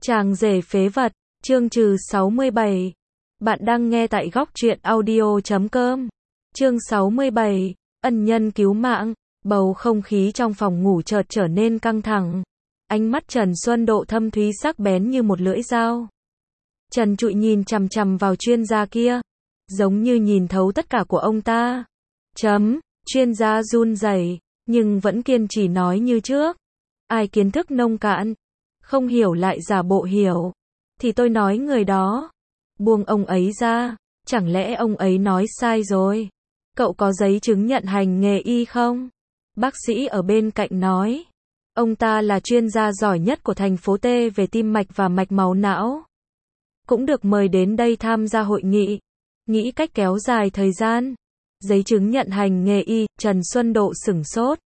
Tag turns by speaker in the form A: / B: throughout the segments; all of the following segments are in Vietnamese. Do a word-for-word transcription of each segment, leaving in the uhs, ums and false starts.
A: Chàng rể phế vật, chương trừ sáu mươi bảy. Bạn đang nghe tại góc truyện audio chấm com. Chương sáu mươi bảy, ân nhân cứu mạng. Bầu không khí trong phòng ngủ chợt trở nên căng thẳng. Ánh mắt Trần Xuân Độ thâm thúy sắc bén như một lưỡi dao. Trần Trụi nhìn chằm chằm vào chuyên gia kia, giống như nhìn thấu tất cả của ông ta. Chấm, chuyên gia run rẩy, nhưng vẫn kiên trì nói như trước. Ai kiến thức nông cạn, không hiểu lại giả bộ hiểu, thì tôi nói người đó. Buông ông ấy ra, chẳng lẽ ông ấy nói sai rồi? Cậu có giấy chứng nhận hành nghề y không? Bác sĩ ở bên cạnh nói. Ông ta là chuyên gia giỏi nhất của thành phố T về tim mạch và mạch máu não. Cũng được mời đến đây tham gia hội nghị. Nghĩ cách kéo dài thời gian. Giấy chứng nhận hành nghề y, Trần Xuân Độ sửng sốt.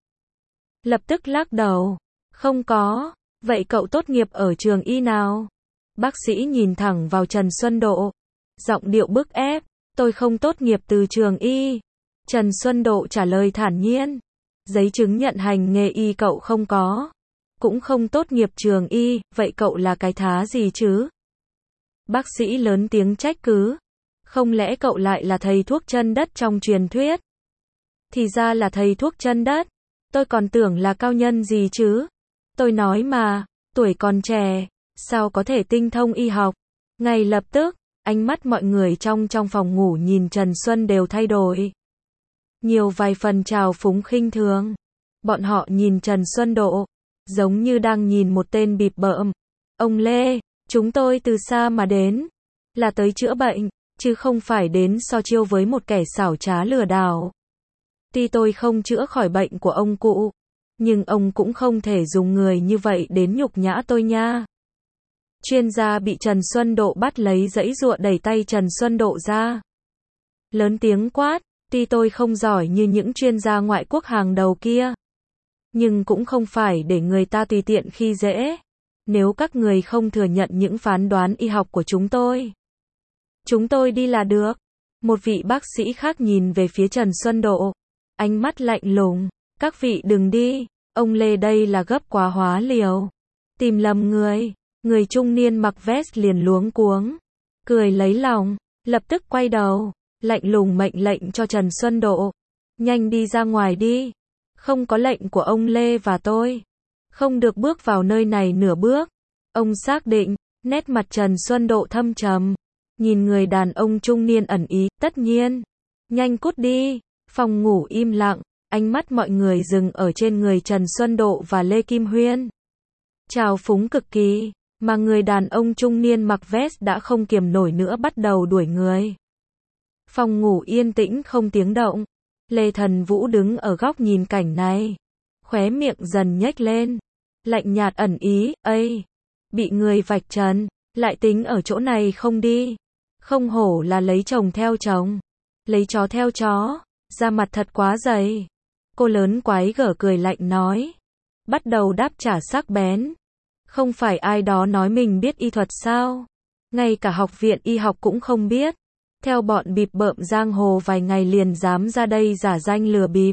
A: Lập tức lắc đầu. Không có. Vậy cậu tốt nghiệp ở trường y nào? Bác sĩ nhìn thẳng vào Trần Xuân Độ. Giọng điệu bức ép. Tôi không tốt nghiệp từ trường y. Trần Xuân Độ trả lời thản nhiên. Giấy chứng nhận hành nghề y cậu không có. Cũng không tốt nghiệp trường y, vậy cậu là cái thá gì chứ? Bác sĩ lớn tiếng trách cứ. Không lẽ cậu lại là thầy thuốc chân đất trong truyền thuyết? Thì ra là thầy thuốc chân đất. Tôi còn tưởng là cao nhân gì chứ? Tôi nói mà, tuổi còn trẻ, sao có thể tinh thông y học? Ngay lập tức, ánh mắt mọi người trong trong phòng ngủ nhìn Trần Xuân đều thay đổi. Nhiều vài phần trào phúng khinh thường. Bọn họ nhìn Trần Xuân Độ, giống như đang nhìn một tên bịp bợm. Ông Lê, chúng tôi từ xa mà đến, là tới chữa bệnh, chứ không phải đến so chiêu với một kẻ xảo trá lừa đảo. Tuy tôi không chữa khỏi bệnh của ông cụ, nhưng ông cũng không thể dùng người như vậy đến nhục nhã tôi nha. Chuyên gia bị Trần Xuân Độ bắt lấy giãy giụa đẩy tay Trần Xuân Độ ra. Lớn tiếng quát, tuy tôi không giỏi như những chuyên gia ngoại quốc hàng đầu kia, nhưng cũng không phải để người ta tùy tiện khi dễ. Nếu các người không thừa nhận những phán đoán y học của chúng tôi, chúng tôi đi là được. Một vị bác sĩ khác nhìn về phía Trần Xuân Độ, ánh mắt lạnh lùng. Các vị đừng đi, ông Lê đây là gấp quá hóa liều. Tìm lầm người. Người trung niên mặc vest liền luống cuống, cười lấy lòng, lập tức quay đầu, lạnh lùng mệnh lệnh cho Trần Xuân Độ. Nhanh đi ra ngoài đi. Không có lệnh của ông Lê và tôi, không được bước vào nơi này nửa bước. Ông xác định. Nét mặt Trần Xuân Độ thâm trầm, nhìn người đàn ông trung niên ẩn ý. Tất nhiên. Nhanh cút đi. Phòng ngủ im lặng, ánh mắt mọi người dừng ở trên người Trần Xuân Độ và Lê Kim Huyên. Trào phúng cực kỳ, mà người đàn ông trung niên mặc vest đã không kiềm nổi nữa bắt đầu đuổi người. Phòng ngủ yên tĩnh không tiếng động. Lê Thần Vũ đứng ở góc nhìn cảnh này, khóe miệng dần nhếch lên, lạnh nhạt ẩn ý. Ây, bị người vạch trần, lại tính ở chỗ này không đi. Không hổ là lấy chồng theo chồng, lấy chó theo chó, da mặt thật quá dày. Cô lớn quái gở cười lạnh nói, bắt đầu đáp trả sắc bén. Không phải ai đó nói mình biết y thuật sao? Ngay cả học viện y học cũng không biết. Theo bọn bịp bợm giang hồ vài ngày liền dám ra đây giả danh lừa bịp.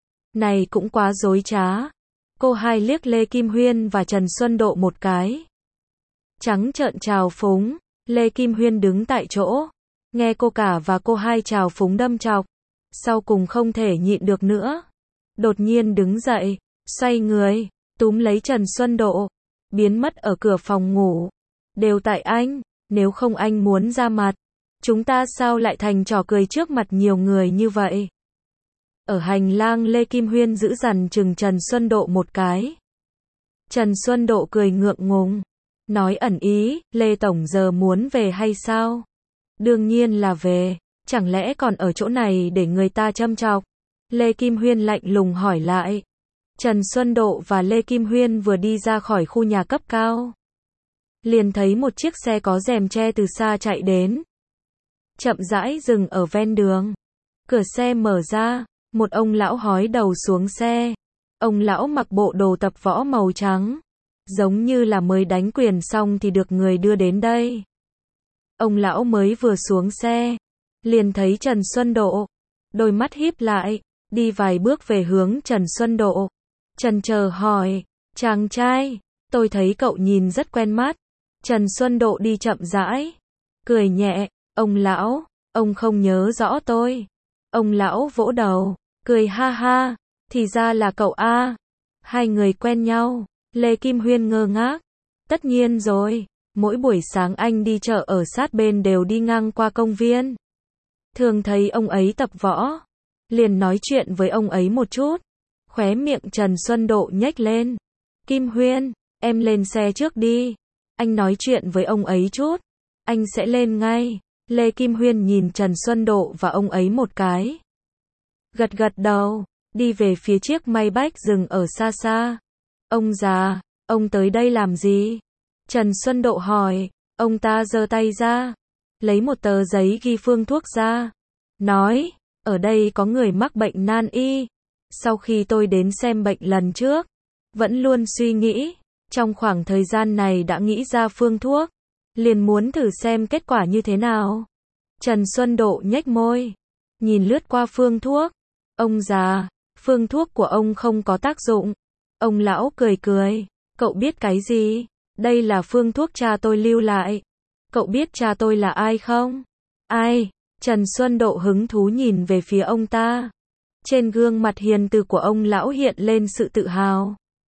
A: Này cũng quá dối trá. Cô hai liếc Lê Kim Huyên và Trần Xuân Độ một cái. Trắng trợn trào phúng. Lê Kim Huyên đứng tại chỗ, nghe cô cả và cô hai trào phúng đâm chọc, sau cùng không thể nhịn được nữa. Đột nhiên đứng dậy, xoay người, túm lấy Trần Xuân Độ, biến mất ở cửa phòng ngủ. Đều tại anh, nếu không anh muốn ra mặt, chúng ta sao lại thành trò cười trước mặt nhiều người như vậy? Ở hành lang Lê Kim Huyên giữ dằn chừng Trần Xuân Độ một cái. Trần Xuân Độ cười ngượng ngùng, nói ẩn ý, Lê Tổng giờ muốn về hay sao? Đương nhiên là về, chẳng lẽ còn ở chỗ này để người ta châm chọc? Lê Kim Huyên lạnh lùng hỏi lại. Trần Xuân Độ và Lê Kim Huyên vừa đi ra khỏi khu nhà cấp cao, liền thấy một chiếc xe có rèm che từ xa chạy đến. Chậm rãi dừng ở ven đường. Cửa xe mở ra, một ông lão hói đầu xuống xe. Ông lão mặc bộ đồ tập võ màu trắng, giống như là mới đánh quyền xong thì được người đưa đến đây. Ông lão mới vừa xuống xe, liền thấy Trần Xuân Độ, đôi mắt híp lại, đi vài bước về hướng Trần Xuân Độ. Trần chờ hỏi, chàng trai, tôi thấy cậu nhìn rất quen mắt. Trần Xuân Độ đi chậm rãi, cười nhẹ, ông lão, ông không nhớ rõ tôi. Ông lão vỗ đầu, cười ha ha, thì ra là cậu a. Hai người quen nhau, Lê Kim Huyên ngơ ngác. Tất nhiên rồi, mỗi buổi sáng anh đi chợ ở sát bên đều đi ngang qua công viên. Thường thấy ông ấy tập võ, liền nói chuyện với ông ấy một chút. Khóe miệng Trần Xuân Độ nhếch lên. Kim Huyên, em lên xe trước đi. Anh nói chuyện với ông ấy chút. Anh sẽ lên ngay. Lê Kim Huyên nhìn Trần Xuân Độ và ông ấy một cái. Gật gật đầu, đi về phía chiếc Maybach dừng ở xa xa. Ông già, ông tới đây làm gì? Trần Xuân Độ hỏi. Ông ta giơ tay ra, lấy một tờ giấy ghi phương thuốc ra. Nói, ở đây có người mắc bệnh nan y. Sau khi tôi đến xem bệnh lần trước, vẫn luôn suy nghĩ, trong khoảng thời gian này đã nghĩ ra phương thuốc, liền muốn thử xem kết quả như thế nào. Trần Xuân Độ nhếch môi, nhìn lướt qua phương thuốc. Ông già, phương thuốc của ông không có tác dụng. Ông lão cười cười, cậu biết cái gì? Đây là phương thuốc cha tôi lưu lại. Cậu biết cha tôi là ai không? Ai? Trần Xuân Độ hứng thú nhìn về phía ông ta. Trên gương mặt hiền từ của ông lão hiện lên sự tự hào.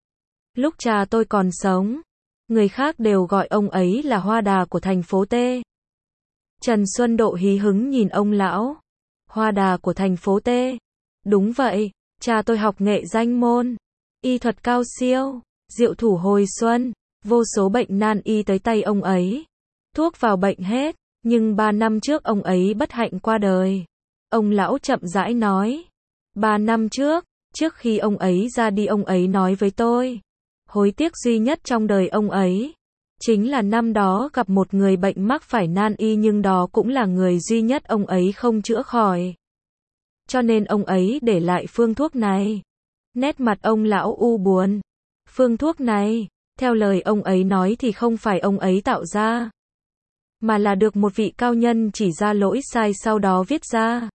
A: Lúc cha tôi còn sống, người khác đều gọi ông ấy là Hoa Đà của thành phố T. Trần Xuân Độ hí hứng nhìn ông lão. Hoa Đà của thành phố T. Đúng vậy, cha tôi học nghệ danh môn, y thuật cao siêu, diệu thủ hồi xuân, vô số bệnh nan y tới tay ông ấy. Thuốc vào bệnh hết, nhưng ba năm trước ông ấy bất hạnh qua đời. Ông lão chậm rãi nói. Ba năm trước, trước khi ông ấy ra đi ông ấy nói với tôi. Hối tiếc duy nhất trong đời ông ấy, chính là năm đó gặp một người bệnh mắc phải nan y nhưng đó cũng là người duy nhất ông ấy không chữa khỏi. Cho nên ông ấy để lại phương thuốc này. Nét mặt ông lão u buồn. Phương thuốc này, theo lời ông ấy nói thì không phải ông ấy tạo ra, mà là được một vị cao nhân chỉ ra lỗi sai sau đó viết ra.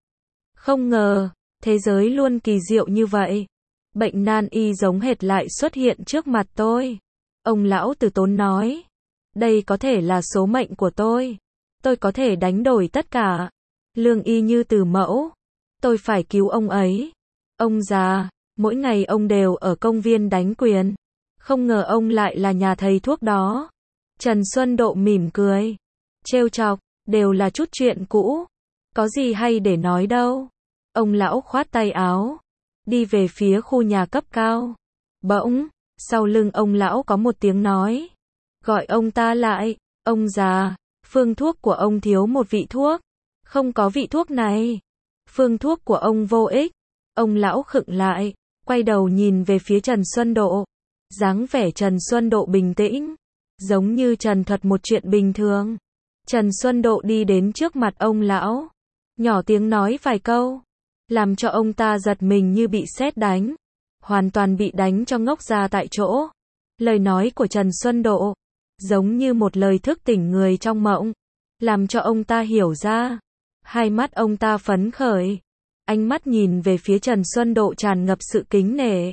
A: Không ngờ, thế giới luôn kỳ diệu như vậy. Bệnh nan y giống hệt lại xuất hiện trước mặt tôi. Ông lão từ tốn nói. Đây có thể là số mệnh của tôi. Tôi có thể đánh đổi tất cả. Lương y như từ mẫu. Tôi phải cứu ông ấy. Ông già, mỗi ngày ông đều ở công viên đánh quyền. Không ngờ ông lại là nhà thầy thuốc đó. Trần Xuân Độ mỉm cười, trêu chọc, đều là chút chuyện cũ. Có gì hay để nói đâu. Ông lão khoát tay áo, đi về phía khu nhà cấp cao. Bỗng, sau lưng ông lão có một tiếng nói. Gọi ông ta lại. Ông già, phương thuốc của ông thiếu một vị thuốc. Không có vị thuốc này. Phương thuốc của ông vô ích. Ông lão khựng lại, quay đầu nhìn về phía Trần Xuân Độ. Dáng vẻ Trần Xuân Độ bình tĩnh, giống như trần thuật một chuyện bình thường. Trần Xuân Độ đi đến trước mặt ông lão, nhỏ tiếng nói vài câu, làm cho ông ta giật mình như bị sét đánh, hoàn toàn bị đánh cho ngốc ra tại chỗ. Lời nói của Trần Xuân Độ, giống như một lời thức tỉnh người trong mộng, làm cho ông ta hiểu ra. Hai mắt ông ta phấn khởi, ánh mắt nhìn về phía Trần Xuân Độ tràn ngập sự kính nể.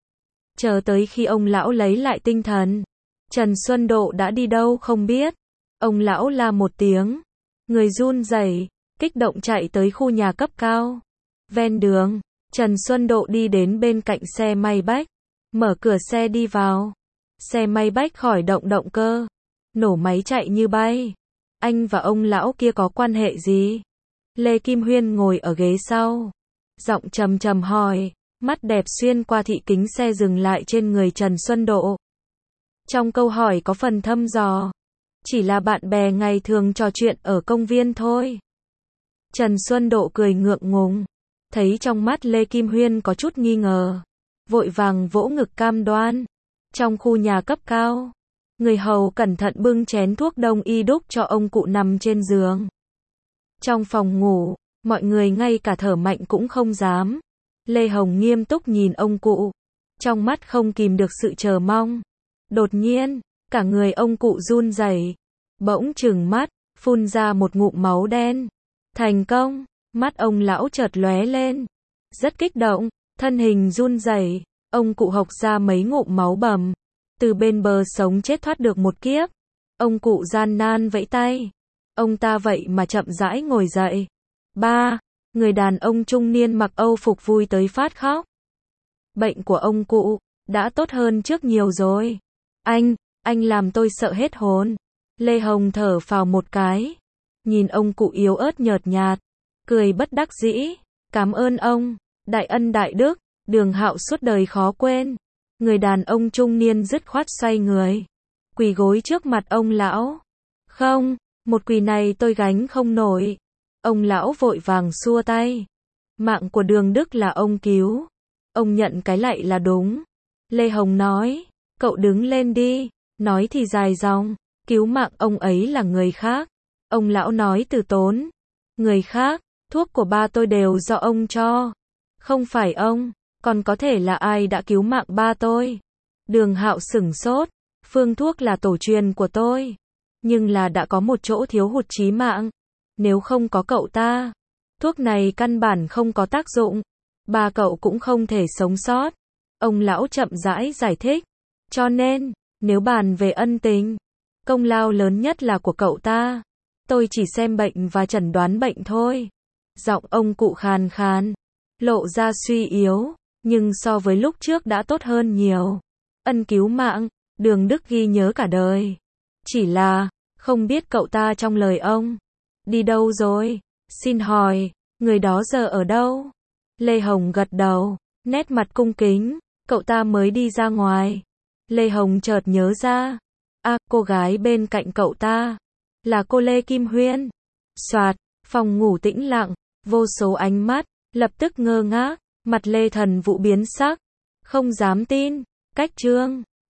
A: Chờ tới khi ông lão lấy lại tinh thần, Trần Xuân Độ đã đi đâu không biết. Ông lão la một tiếng, người run rẩy, kích động chạy tới khu nhà cấp cao. Ven đường, Trần Xuân Độ đi đến bên cạnh xe Maybach, mở cửa xe đi vào. Xe Maybach khởi động động cơ, nổ máy chạy như bay. Anh và ông lão kia có quan hệ gì? Lê Kim Huyên ngồi ở ghế sau, giọng trầm trầm hỏi, mắt đẹp xuyên qua thị kính xe dừng lại trên người Trần Xuân Độ. Trong câu hỏi có phần thăm dò, chỉ là bạn bè ngày thường trò chuyện ở công viên thôi. Trần Xuân Độ cười ngượng ngùng, thấy trong mắt Lê Kim Huyên có chút nghi ngờ, vội vàng vỗ ngực cam đoan. Trong khu nhà cấp cao, người hầu cẩn thận bưng chén thuốc đông y đúc cho ông cụ nằm trên giường. Trong phòng ngủ, mọi người ngay cả thở mạnh cũng không dám. Lê Hồng nghiêm túc nhìn ông cụ, trong mắt không kìm được sự chờ mong. Đột nhiên, cả người ông cụ run rẩy, bỗng trừng mắt, phun ra một ngụm máu đen. Thành công, mắt ông lão chợt lóe lên, rất kích động, thân hình run rẩy, ông cụ hộc ra mấy ngụm máu bầm, từ bên bờ sống chết thoát được một kiếp. Ông cụ gian nan vẫy tay. Ông ta vậy mà chậm rãi ngồi dậy. Ba, người đàn ông trung niên mặc Âu phục vui tới phát khóc. Bệnh của ông cụ đã tốt hơn trước nhiều rồi. Anh, anh làm tôi sợ hết hồn. Lê Hồng thở phào một cái. Nhìn ông cụ yếu ớt nhợt nhạt. Cười bất đắc dĩ. Cảm ơn ông. Đại ân đại đức. Đường Hạo suốt đời khó quên. Người đàn ông trung niên dứt khoát xoay người. Quỳ gối trước mặt ông lão. Không, một quỳ này tôi gánh không nổi. Ông lão vội vàng xua tay. Mạng của Đường Đức là ông cứu. Ông nhận cái lạy là đúng. Lê Hồng nói. Cậu đứng lên đi. Nói thì dài dòng. Cứu mạng ông ấy là người khác. Ông lão nói từ tốn. Người khác, thuốc của ba tôi đều do ông cho. Không phải ông, còn có thể là ai đã cứu mạng ba tôi. Đường Hạo sửng sốt. Phương thuốc là tổ truyền của tôi. Nhưng là đã có một chỗ thiếu hụt chí mạng. Nếu không có cậu ta, thuốc này căn bản không có tác dụng. Ba cậu cũng không thể sống sót. Ông lão chậm rãi giải thích. Cho nên, nếu bàn về ân tình, công lao lớn nhất là của cậu ta. Tôi chỉ xem bệnh và chẩn đoán bệnh thôi. Giọng ông cụ khàn khàn, lộ ra suy yếu, nhưng so với lúc trước đã tốt hơn nhiều. Ân cứu mạng, Đường Đức ghi nhớ cả đời. Chỉ là, không biết cậu ta trong lời ông đi đâu rồi? Xin hỏi, người đó giờ ở đâu? Lê Hồng gật đầu, nét mặt cung kính. Cậu ta mới đi ra ngoài. Lê Hồng chợt nhớ ra. À, cô gái bên cạnh cậu ta là cô Lê Kim Huyên. Soạt, phòng ngủ tĩnh lặng, vô số ánh mắt lập tức ngơ ngác, mặt Lê Thần Vũ biến sắc, không dám tin. Cách chương